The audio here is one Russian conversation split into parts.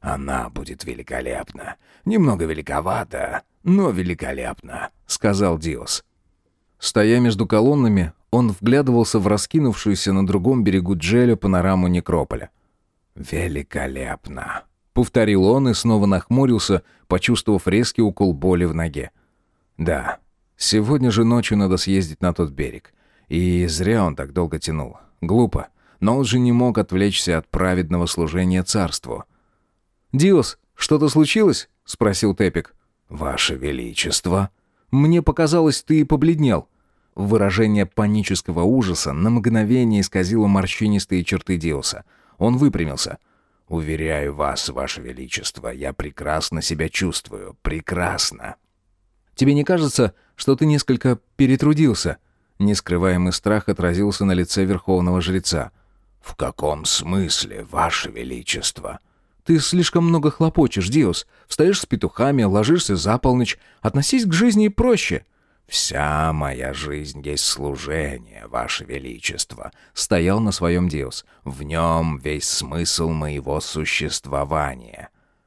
«Она будет великолепна. Немного великовата, но великолепна», — сказал Диос. Стоя между колоннами, он вглядывался в раскинувшуюся на другом берегу Джеля панораму некрополя. «Великолепно», — повторил он и снова нахмурился, почувствовав резкий укол боли в ноге. «Да, сегодня же ночью надо съездить на тот берег. И зря он так долго тянул. Глупо, но он же не мог отвлечься от праведного служения царству». «Диос, что-то случилось?» — спросил Тепик. «Ваше Величество». «Мне показалось, ты побледнел». Выражение панического ужаса на мгновение исказило морщинистые черты Диоса. Он выпрямился. «Уверяю вас, Ваше Величество, я прекрасно себя чувствую. Прекрасно». «Тебе не кажется, что ты несколько перетрудился?» Нескрываемый страх отразился на лице верховного жреца. «В каком смысле, Ваше Величество?» «Ты слишком много хлопочешь, Диос. Встаешь с петухами, ложишься за полночь. Относись к жизни проще». «Вся моя жизнь есть служение, Ваше Величество», — стоял на своем Диос. «В нем весь смысл моего существования».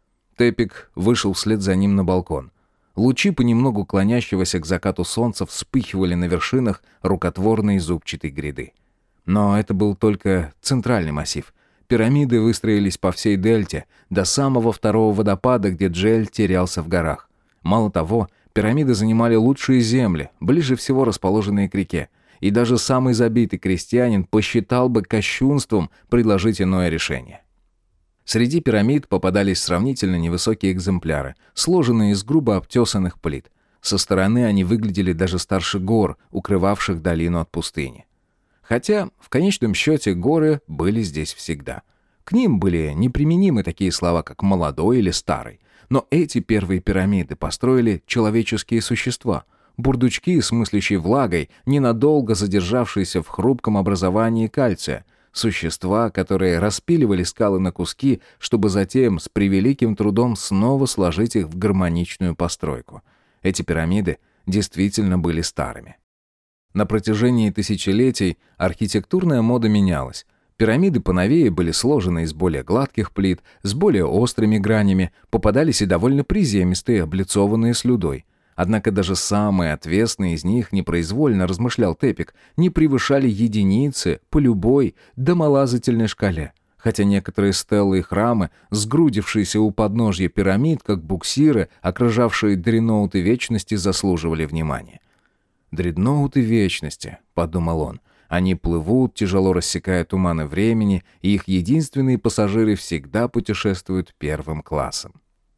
Тепик вышел вслед за ним на балкон. Лучи понемногу клонящегося к закату солнца вспыхивали на вершинах рукотворной зубчатой гряды. Но это был только центральный массив. Пирамиды выстроились по всей дельте, до самого второго водопада, где Джель терялся в горах. Мало того, пирамиды занимали лучшие земли, ближе всего расположенные к реке, и даже самый забитый крестьянин посчитал бы кощунством предложить иное решение. Среди пирамид попадались сравнительно невысокие экземпляры, сложенные из грубо обтесанных плит. Со стороны они выглядели даже старше гор, укрывавших долину от пустыни. Хотя, в конечном счете, горы были здесь всегда. К ним были неприменимы такие слова, как «молодой» или «старый». Но эти первые пирамиды построили человеческие существа, бурдучки с мыслящей влагой, ненадолго задержавшиеся в хрупком образовании кальция, существа, которые распиливали скалы на куски, чтобы затем с превеликим трудом снова сложить их в гармоничную постройку. Эти пирамиды действительно были старыми. На протяжении тысячелетий архитектурная мода менялась. Пирамиды поновее были сложены из более гладких плит, с более острыми гранями, попадались и довольно приземистые, облицованные слюдой. Однако даже самые отвесные из них, непроизвольно размышлял Тепик, не превышали единицы по любой домолазательной шкале. Хотя некоторые стеллы и храмы, сгрудившиеся у подножья пирамид, как буксиры, окружавшие дредноуты вечности, заслуживали внимания. «Дредноуты вечности», — подумал он. Они плывут, тяжело рассекая туманы времени, и их единственные пассажиры всегда путешествуют первым классом.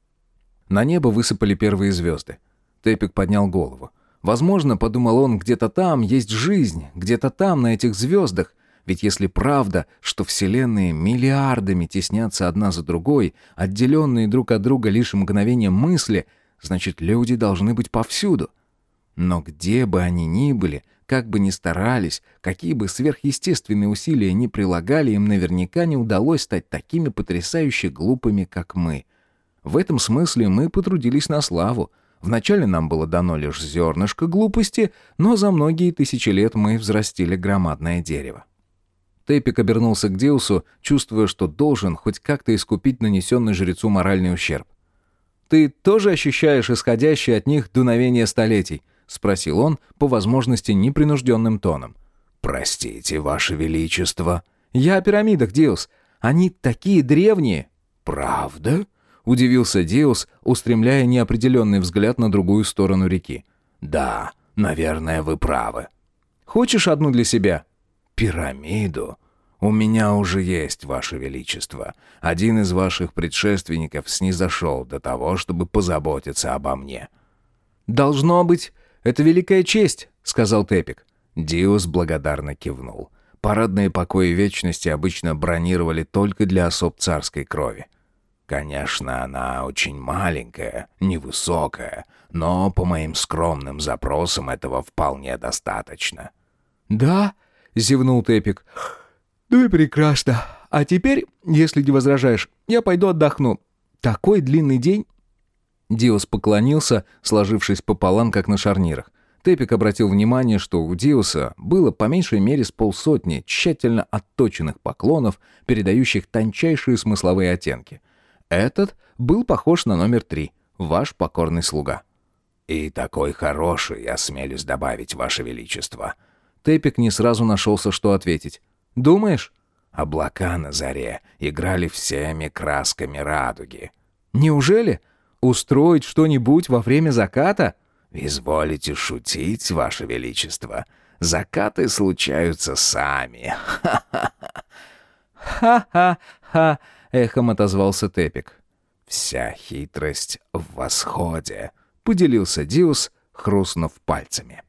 На небо высыпали первые звезды. Тепик поднял голову. Возможно, подумал он, где-то там есть жизнь, где-то там, на этих звездах. Ведь если правда, что вселенные миллиардами теснятся одна за другой, отделенные друг от друга лишь мгновением мысли, значит, люди должны быть повсюду. Но где бы они ни были, как бы ни старались, какие бы сверхъестественные усилия ни прилагали, им наверняка не удалось стать такими потрясающе глупыми, как мы. В этом смысле мы потрудились на славу. Вначале нам было дано лишь зернышко глупости, но за многие тысячи лет мы взрастили громадное дерево. Тепик обернулся к Диосу, чувствуя, что должен хоть как-то искупить нанесенный жрецу моральный ущерб. «Ты тоже ощущаешь исходящее от них дуновение столетий?» — спросил он, по возможности непринужденным тоном. «Простите, Ваше Величество». «Я о пирамидах, Диос. Они такие древние». «Правда?» — удивился Диос, устремляя неопределенный взгляд на другую сторону реки. «Да, наверное, вы правы». «Хочешь одну для себя?» «Пирамиду? У меня уже есть, Ваше Величество. Один из ваших предшественников снизошел до того, чтобы позаботиться обо мне». «Должно быть, это великая честь», — сказал Тепик. Диос благодарно кивнул. Парадные покои вечности обычно бронировали только для особ царской крови. Конечно, она очень маленькая, невысокая, но по моим скромным запросам этого вполне достаточно. «Да?» — зевнул Тепик. «Ну и прекрасно. А теперь, если не возражаешь, я пойду отдохну. Такой длинный день». Диос поклонился, сложившись пополам, как на шарнирах. Тепик обратил внимание, что у Диоса было по меньшей мере с полсотни тщательно отточенных поклонов, передающих тончайшие смысловые оттенки. Этот был похож на номер 3, ваш покорный слуга. «И такой хороший, осмелюсь добавить, Ваше Величество». Тепик не сразу нашелся, что ответить. «Думаешь?» Облака на заре играли всеми красками радуги. «Неужели? Устроить что-нибудь во время заката?» «Изволите шутить, Ваше Величество. Закаты случаются сами. «Ха-ха-ха!» — эхом отозвался Тепик. Вся хитрость в восходе», — поделился Диус, хрустнув пальцами.